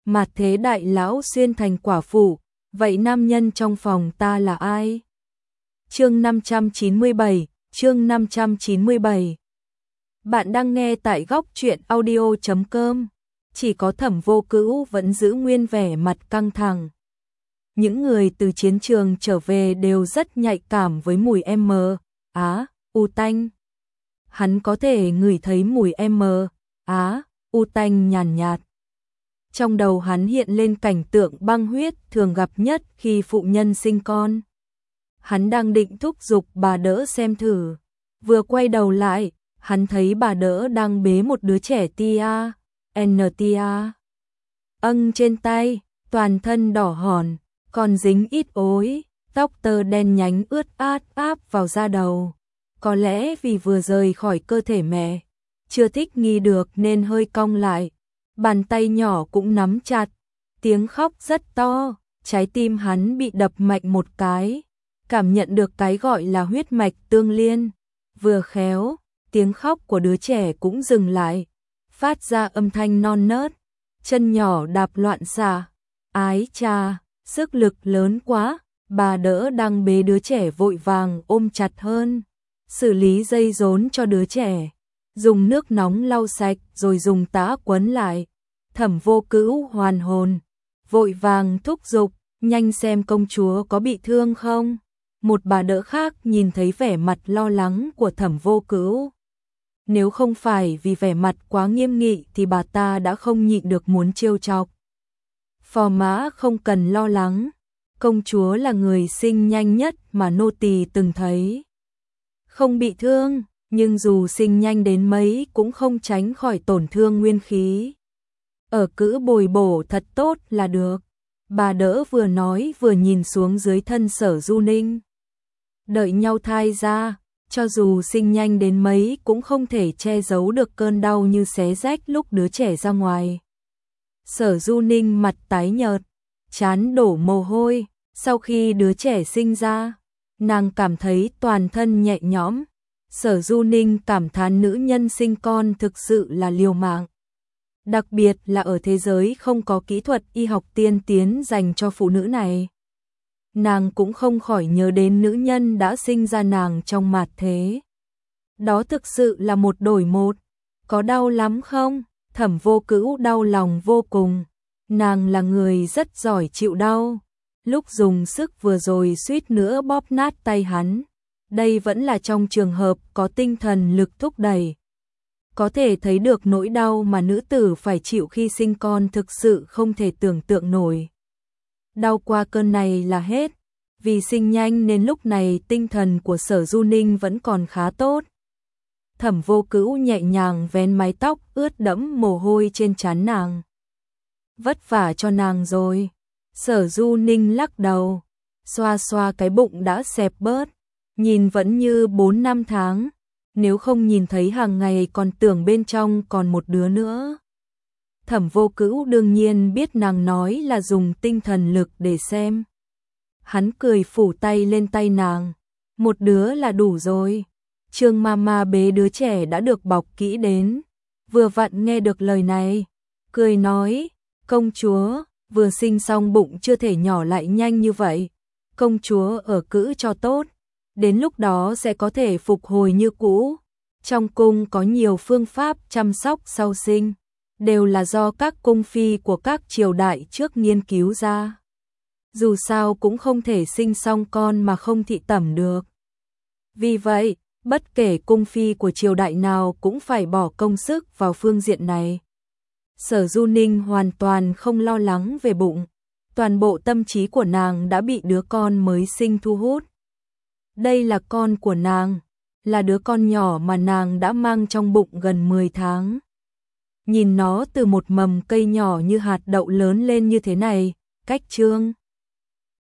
Mạt thế đại lão xuyên thành quả phụ, vậy nam nhân trong phòng ta là ai? Chương 597, chương 597. Bạn đang nghe tại góc truyện audio.com. Chỉ có Thẩm Vô Cữu vẫn giữ nguyên vẻ mặt căng thẳng. Những người từ chiến trường trở về đều rất nhạy cảm với mùi u tanh. Hắn có thể ngửi thấy mùi u tanh nhàn nhạt. Trong đầu hắn hiện lên cảnh tượng băng huyết thường gặp nhất khi phụ nhân sinh con. Hắn đang định thúc giục bà đỡ xem thử. Vừa quay đầu lại, hắn thấy bà đỡ đang bế một đứa trẻ trên tay, toàn thân đỏ hòn, còn dính ít ối, tóc tơ đen nhánh ướt át áp vào da đầu. Có lẽ vì vừa rời khỏi cơ thể mẹ, chưa thích nghi được nên hơi cong lại. Bàn tay nhỏ cũng nắm chặt, tiếng khóc rất to, trái tim hắn bị đập mạnh một cái, cảm nhận được cái gọi là huyết mạch tương liên. Vừa khéo, tiếng khóc của đứa trẻ cũng dừng lại, phát ra âm thanh non nớt, chân nhỏ đạp loạn xạ. Ái cha, sức lực lớn quá, bà đỡ đang bế đứa trẻ vội vàng ôm chặt hơn, xử lý dây rốn cho đứa trẻ, dùng nước nóng lau sạch rồi dùng tã quấn lại. Thẩm Vô Cữu hoàn hồn, vội vàng thúc giục, nhanh xem công chúa có bị thương không. Một bà đỡ khác nhìn thấy vẻ mặt lo lắng của Thẩm Vô Cữu. Nếu không phải vì vẻ mặt quá nghiêm nghị thì bà ta đã không nhịn được muốn trêu chọc. Phò mã không cần lo lắng, công chúa là người sinh nhanh nhất mà nô tỳ từng thấy. Không bị thương, nhưng dù sinh nhanh đến mấy cũng không tránh khỏi tổn thương nguyên khí. Ở cữ bồi bổ thật tốt là được. Bà đỡ vừa nói vừa nhìn xuống dưới thân Sở Du Ninh. Đợi nhau thai ra, cho dù sinh nhanh đến mấy cũng không thể che giấu được cơn đau như xé rách lúc đứa trẻ ra ngoài. Sở Du Ninh mặt tái nhợt, trán đổ mồ hôi. Sau khi đứa trẻ sinh ra, nàng cảm thấy toàn thân nhẹ nhõm. Sở Du Ninh cảm thán nữ nhân sinh con thực sự là liều mạng. Đặc biệt là ở thế giới không có kỹ thuật y học tiên tiến dành cho phụ nữ này. Nàng cũng không khỏi nhớ đến nữ nhân đã sinh ra nàng trong mạt thế. Đó thực sự là một đổi một. Có đau lắm không? Thẩm Vô Cữu đau lòng vô cùng. Nàng là người rất giỏi chịu đau. Lúc dùng sức vừa rồi suýt nữa bóp nát tay hắn. Đây vẫn là trong trường hợp có tinh thần lực thúc đẩy. Có thể thấy được nỗi đau mà nữ tử phải chịu khi sinh con thực sự không thể tưởng tượng nổi. Đau qua cơn này là hết. Vì sinh nhanh nên lúc này tinh thần của Sở Du Ninh vẫn còn khá tốt. Thẩm Vô Cữu nhẹ nhàng vén mái tóc ướt đẫm mồ hôi trên trán nàng. Vất vả cho nàng rồi. Sở Du Ninh lắc đầu, xoa xoa cái bụng đã xẹp bớt, nhìn vẫn như 4-5 tháng. Nếu không nhìn thấy hàng ngày còn tưởng bên trong còn một đứa nữa. Thẩm Vô Cữu đương nhiên biết nàng nói là dùng tinh thần lực để xem. Hắn cười phủ tay lên tay nàng. Một đứa là đủ rồi. Trương Mama bế đứa trẻ đã được bọc kỹ đến. Vừa vặn nghe được lời này. Cười nói, công chúa, vừa sinh xong bụng chưa thể nhỏ lại nhanh như vậy. Công chúa ở cữ cho tốt. Đến lúc đó sẽ có thể phục hồi như cũ. Trong cung có nhiều phương pháp chăm sóc sau sinh, đều là do các cung phi của các triều đại trước nghiên cứu ra. Dù sao cũng không thể sinh xong con mà không thị tẩm được. Vì vậy, bất kể cung phi của triều đại nào cũng phải bỏ công sức vào phương diện này. Sở Du Ninh hoàn toàn không lo lắng về bụng. Toàn bộ tâm trí của nàng đã bị đứa con mới sinh thu hút. Đây là con của nàng, là đứa con nhỏ mà nàng đã mang trong bụng gần 10 tháng. Nhìn nó từ một mầm cây nhỏ như hạt đậu lớn lên như thế này, cách Trương